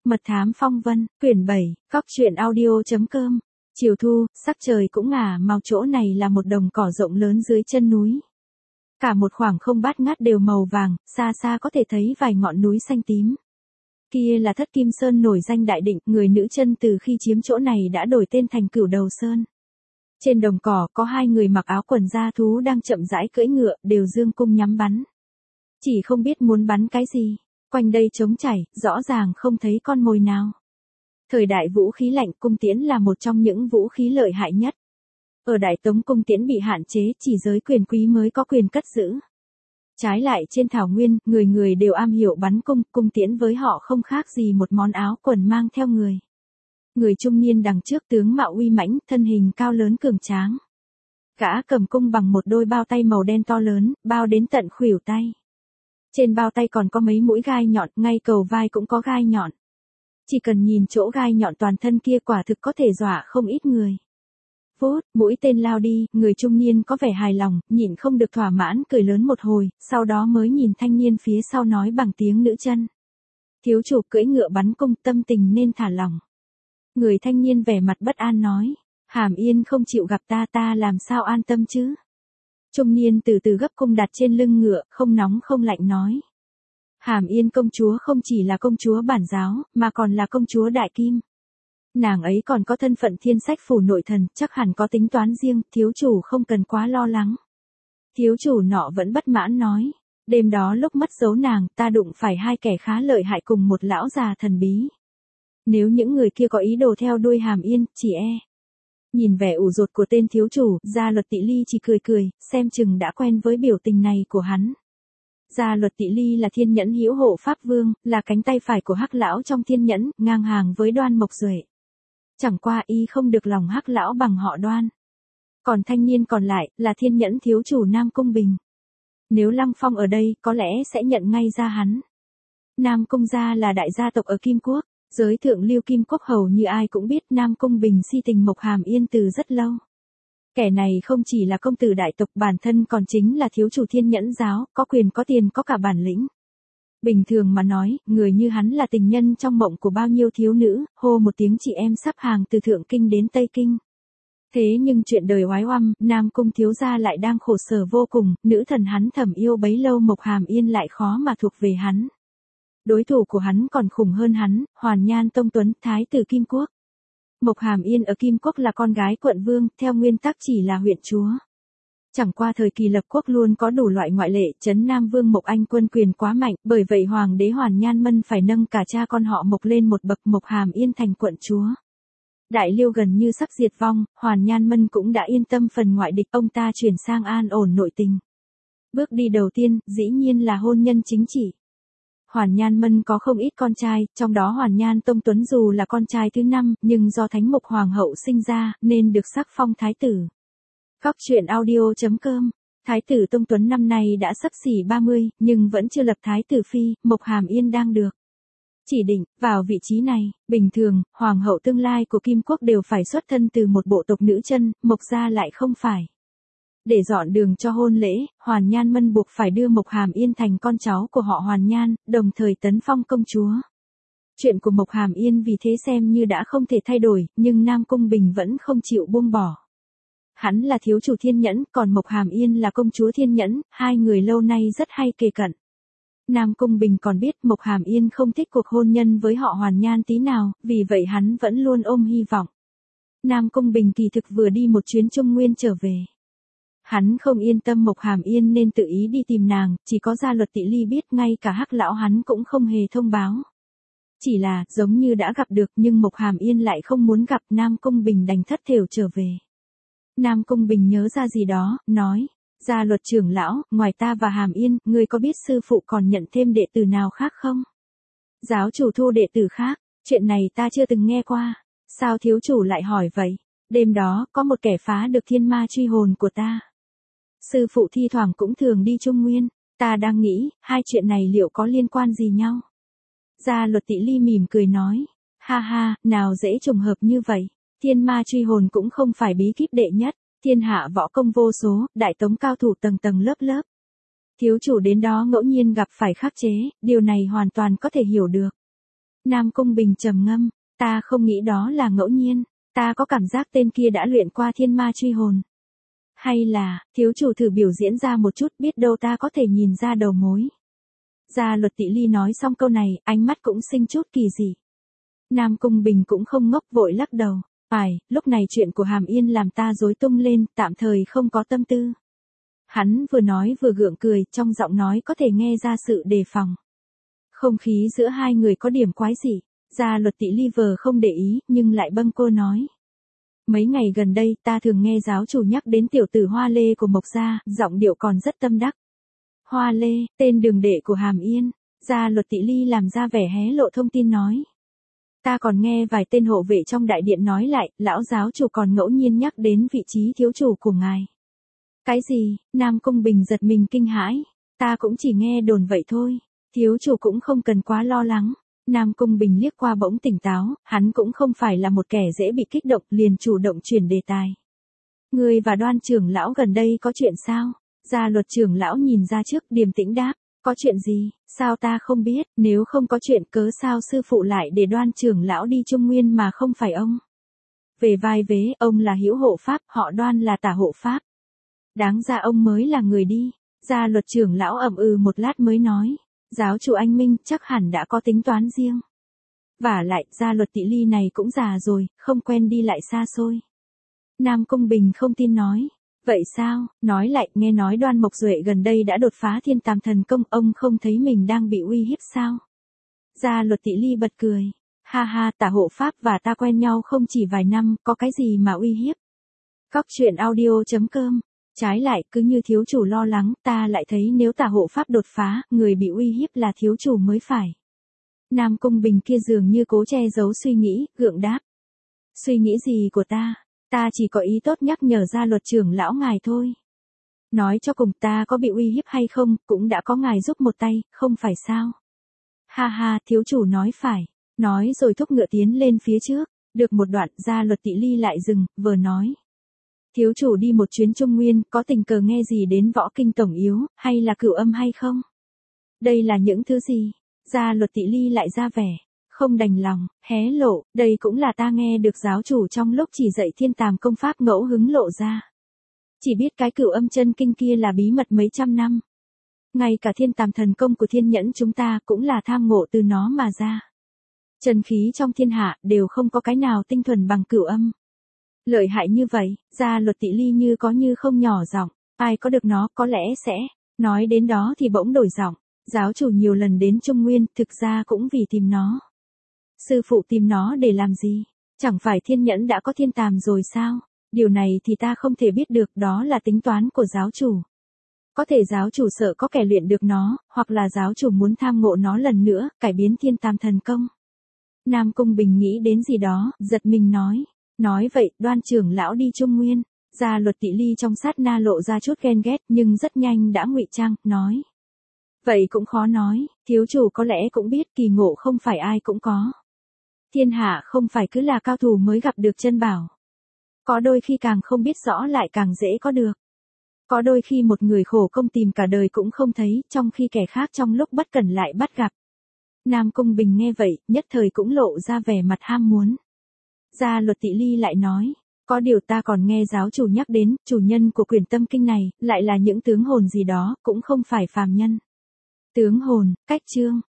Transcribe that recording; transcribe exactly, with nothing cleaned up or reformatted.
Mật thám phong vân, quyển bảy, góc truyện audio.com. Chiều thu, sắc trời cũng ngả màu, chỗ này là một đồng cỏ rộng lớn dưới chân núi. Cả một khoảng không bát ngát đều màu vàng, xa xa có thể thấy vài ngọn núi xanh tím. Kia là Thất Kim Sơn nổi danh đại định, người nữ chân từ khi chiếm chỗ này đã đổi tên thành Cửu Đầu Sơn. Trên đồng cỏ có hai người mặc áo quần da thú đang chậm rãi cưỡi ngựa, đều dương cung nhắm bắn. Chỉ không biết muốn bắn cái gì. Quanh đây trống trải, rõ ràng không thấy con mồi nào. Thời đại vũ khí lạnh, cung tiễn là một trong những vũ khí lợi hại nhất. Ở Đại Tống cung tiễn bị hạn chế, chỉ giới quyền quý mới có quyền cất giữ. Trái lại trên thảo nguyên, người người đều am hiểu bắn cung, cung tiễn với họ không khác gì một món áo quần mang theo người. Người trung niên đằng trước tướng mạo uy mãnh, thân hình cao lớn cường tráng. Gã cầm cung bằng một đôi bao tay màu đen to lớn, bao đến tận khuỷu tay. Trên bao tay còn có mấy mũi gai nhọn, ngay cầu vai cũng có gai nhọn. Chỉ cần nhìn chỗ gai nhọn toàn thân kia quả thực có thể dọa không ít người. Vút, mũi tên lao đi, người trung niên có vẻ hài lòng, nhịn không được thỏa mãn cười lớn một hồi, sau đó mới nhìn thanh niên phía sau nói bằng tiếng nữ chân. Thiếu chủ cưỡi ngựa bắn cung, tâm tình nên thả lỏng. Người thanh niên vẻ mặt bất an nói, Hàm Yên không chịu gặp ta, ta làm sao an tâm chứ? Trung niên từ từ gấp cung đặt trên lưng ngựa, không nóng không lạnh nói. Hàm Yên công chúa không chỉ là công chúa bản giáo, mà còn là công chúa Đại Kim. Nàng ấy còn có thân phận thiên sách phủ nội thần, chắc hẳn có tính toán riêng, thiếu chủ không cần quá lo lắng. Thiếu chủ nọ vẫn bất mãn nói, đêm đó lúc mất dấu nàng, ta đụng phải hai kẻ khá lợi hại cùng một lão già thần bí. Nếu những người kia có ý đồ theo đuôi Hàm Yên, chỉ e. Nhìn vẻ ủ rột của tên thiếu chủ, Gia Luật Tị Ly chỉ cười cười, xem chừng đã quen với biểu tình này của hắn. Gia Luật Tị Ly là thiên nhẫn hữu hộ pháp vương, là cánh tay phải của Hắc lão trong thiên nhẫn, ngang hàng với Đoan Mộc Duệ. Chẳng qua y không được lòng Hắc lão bằng họ Đoan. Còn thanh niên còn lại, là thiên nhẫn thiếu chủ Nam Cung Bình. Nếu Lăng Phong ở đây, có lẽ sẽ nhận ngay ra hắn. Nam Cung gia là đại gia tộc ở Kim Quốc. Giới thượng lưu Kim Quốc hầu như ai cũng biết Nam Cung Bình si tình Mộc Hàm Yên từ rất lâu. Kẻ này không chỉ là công tử đại tộc, bản thân còn chính là thiếu chủ thiên nhẫn giáo, có quyền có tiền có cả bản lĩnh. Bình thường mà nói, người như hắn là tình nhân trong mộng của bao nhiêu thiếu nữ, hô một tiếng chị em sắp hàng từ Thượng Kinh đến Tây Kinh. Thế nhưng chuyện đời oái oăm, Nam Cung thiếu gia lại đang khổ sở vô cùng, nữ thần hắn thầm yêu bấy lâu Mộc Hàm Yên lại khó mà thuộc về hắn. Đối thủ của hắn còn khủng hơn hắn, Hoàn Nhan Tông Tuấn, thái tử Kim Quốc. Mộc Hàm Yên ở Kim Quốc là con gái quận vương, theo nguyên tắc chỉ là huyện chúa. Chẳng qua thời kỳ lập quốc luôn có đủ loại ngoại lệ, trấn Nam Vương Mộc Anh quân quyền quá mạnh, bởi vậy Hoàng đế Hoàn Nhan Mân phải nâng cả cha con họ Mộc lên một bậc, Mộc Hàm Yên thành quận chúa. Đại Liêu gần như sắp diệt vong, Hoàn Nhan Mân cũng đã yên tâm phần ngoại địch, ông ta chuyển sang an ổn nội tình. Bước đi đầu tiên, dĩ nhiên là hôn nhân chính trị. Hoàn Nhan Mân có không ít con trai, trong đó Hoàn Nhan Tông Tuấn dù là con trai thứ năm, nhưng do Thánh Mộc Hoàng hậu sinh ra, nên được sắc phong thái tử. Góc truyện audio.com. Thái tử Tông Tuấn năm nay đã sắp xỉ ba mươi, nhưng vẫn chưa lập thái tử phi, Mộc Hàm Yên đang được chỉ định vào vị trí này. Bình thường, hoàng hậu tương lai của Kim Quốc đều phải xuất thân từ một bộ tộc nữ chân, Mộc gia lại không phải. Để dọn đường cho hôn lễ, Hoàn Nhan Mân buộc phải đưa Mộc Hàm Yên thành con cháu của họ Hoàn Nhan, đồng thời tấn phong công chúa. Chuyện của Mộc Hàm Yên vì thế xem như đã không thể thay đổi, nhưng Nam Cung Bình vẫn không chịu buông bỏ. Hắn là thiếu chủ thiên nhẫn, còn Mộc Hàm Yên là công chúa thiên nhẫn, hai người lâu nay rất hay kề cận. Nam Cung Bình còn biết Mộc Hàm Yên không thích cuộc hôn nhân với họ Hoàn Nhan tí nào, vì vậy hắn vẫn luôn ôm hy vọng. Nam Cung Bình kỳ thực vừa đi một chuyến Trung Nguyên trở về. Hắn không yên tâm Mộc Hàm Yên nên tự ý đi tìm nàng, chỉ có Gia Luật Tị Ly biết, ngay cả Hắc lão hắn cũng không hề thông báo. Chỉ là, giống như đã gặp được, nhưng Mộc Hàm Yên lại không muốn gặp, Nam Cung Bình đành thất thểu trở về. Nam Cung Bình nhớ ra gì đó, nói, Gia Luật trưởng lão, ngoài ta và Hàm Yên, ngươi có biết sư phụ còn nhận thêm đệ tử nào khác không? Giáo chủ thu đệ tử khác, chuyện này ta chưa từng nghe qua. Sao thiếu chủ lại hỏi vậy? Đêm đó, có một kẻ phá được thiên ma truy hồn của ta. Sư phụ thi thoảng cũng thường đi Trung Nguyên, ta đang nghĩ, hai chuyện này liệu có liên quan gì nhau? Gia Luật Tị Ly mỉm cười nói, ha ha, nào dễ trùng hợp như vậy, thiên ma truy hồn cũng không phải bí kíp đệ nhất, thiên hạ võ công vô số, Đại Tống cao thủ tầng tầng lớp lớp. Thiếu chủ đến đó ngẫu nhiên gặp phải khắc chế, điều này hoàn toàn có thể hiểu được. Nam Cung Bình trầm ngâm, ta không nghĩ đó là ngẫu nhiên, ta có cảm giác tên kia đã luyện qua thiên ma truy hồn. Hay là, thiếu chủ thử biểu diễn ra một chút biết đâu ta có thể nhìn ra đầu mối. Gia Luật Tị Ly nói xong câu này, ánh mắt cũng sinh chút kỳ dị. Nam Cung Bình cũng không ngốc vội lắc đầu. Phải, lúc này chuyện của Hàm Yên làm ta rối tung lên, tạm thời không có tâm tư. Hắn vừa nói vừa gượng cười, trong giọng nói có thể nghe ra sự đề phòng. Không khí giữa hai người có điểm quái dị. Gia Luật Tị Ly vờ không để ý, nhưng lại bâng cô nói. Mấy ngày gần đây ta thường nghe giáo chủ nhắc đến tiểu tử Hoa Lê của Mộc Gia, giọng điệu còn rất tâm đắc. Hoa Lê, tên đường đệ của Hàm Yên. Gia Luật Tị Ly làm ra vẻ hé lộ thông tin nói. Ta còn nghe vài tên hộ vệ trong đại điện nói lại, lão giáo chủ còn ngẫu nhiên nhắc đến vị trí thiếu chủ của ngài. Cái gì? Nam Cung Bình giật mình kinh hãi. Ta cũng chỉ nghe đồn vậy thôi. Thiếu chủ cũng không cần quá lo lắng. Nam Cung Bình liếc qua bỗng tỉnh táo, hắn cũng không phải là một kẻ dễ bị kích động, liền chủ động chuyển đề tài. Ngươi và Đoan trưởng lão gần đây có chuyện sao? Gia Luật trưởng lão nhìn ra trước, điềm tĩnh đáp. Có chuyện gì? Sao ta không biết? Nếu không có chuyện cớ sao sư phụ lại để Đoan trưởng lão đi Trung Nguyên mà không phải ông? Về vai vế, ông là hữu hộ pháp, họ Đoan là tả hộ pháp. Đáng ra ông mới là người đi. Gia Luật trưởng lão ậm ừ một lát mới nói. Giáo chủ anh Minh chắc hẳn đã có tính toán riêng. Vả lại, Gia Luật Tị Ly này cũng già rồi, không quen đi lại xa xôi. Nam Cung Bình không tin nói. Vậy sao? Nói lại, nghe nói Đoan Mộc Duệ gần đây đã đột phá thiên tam thần công, ông không thấy mình đang bị uy hiếp sao? Gia Luật Tị Ly bật cười. Ha ha, tả hộ pháp và ta quen nhau không chỉ vài năm, có cái gì mà uy hiếp? Cóc truyện audio chấm com. Trái lại, cứ như thiếu chủ lo lắng, ta lại thấy nếu tả hộ pháp đột phá, người bị uy hiếp là thiếu chủ mới phải. Nam Cung Bình kia dường như cố che giấu suy nghĩ, gượng đáp. Suy nghĩ gì của ta? Ta chỉ có ý tốt nhắc nhở Gia Luật trưởng lão ngài thôi. Nói cho cùng ta có bị uy hiếp hay không, cũng đã có ngài giúp một tay, không phải sao? Ha ha, thiếu chủ nói phải. Nói rồi thúc ngựa tiến lên phía trước. Được một đoạn, Gia Luật Tị Ly lại dừng, vừa nói. Thiếu chủ đi một chuyến Trung Nguyên, có tình cờ nghe gì đến võ kinh tổng yếu, hay là cửu âm hay không? Đây là những thứ gì? Gia Luật Tị Ly lại ra vẻ. Không đành lòng, hé lộ, đây cũng là ta nghe được giáo chủ trong lúc chỉ dạy thiên tàm công pháp ngẫu hứng lộ ra. Chỉ biết cái cửu âm chân kinh kia là bí mật mấy trăm năm. Ngay cả thiên tàm thần công của thiên nhẫn chúng ta cũng là tham ngộ từ nó mà ra. Trần khí trong thiên hạ đều không có cái nào tinh thuần bằng cửu âm. Lợi hại như vậy, Gia Luật Tị Ly như có như không nhỏ giọng, ai có được nó có lẽ sẽ, nói đến đó thì bỗng đổi giọng, giáo chủ nhiều lần đến Trung Nguyên, thực ra cũng vì tìm nó. Sư phụ tìm nó để làm gì? Chẳng phải thiên nhẫn đã có thiên tàm rồi sao? Điều này thì ta không thể biết được, đó là tính toán của giáo chủ. Có thể giáo chủ sợ có kẻ luyện được nó, hoặc là giáo chủ muốn tham ngộ nó lần nữa, cải biến thiên tam thần công. Nam Cung Bình nghĩ đến gì đó, giật mình nói. Nói vậy, Đoan trưởng lão đi Trung Nguyên. Gia Luật Tị Ly trong sát na lộ ra chút ghen ghét, nhưng rất nhanh đã ngụy trang, nói. Vậy cũng khó nói, thiếu chủ có lẽ cũng biết kỳ ngộ không phải ai cũng có. Thiên hạ không phải cứ là cao thủ mới gặp được chân bảo. Có đôi khi càng không biết rõ lại càng dễ có được. Có đôi khi một người khổ công tìm cả đời cũng không thấy, trong khi kẻ khác trong lúc bất cẩn lại bắt gặp. Nam Cung Bình nghe vậy, nhất thời cũng lộ ra vẻ mặt ham muốn. Gia Luật Tị Ly lại nói, có điều ta còn nghe giáo chủ nhắc đến, chủ nhân của quyển tâm kinh này, lại là những tướng hồn gì đó, cũng không phải phàm nhân. Tướng hồn, cách chương,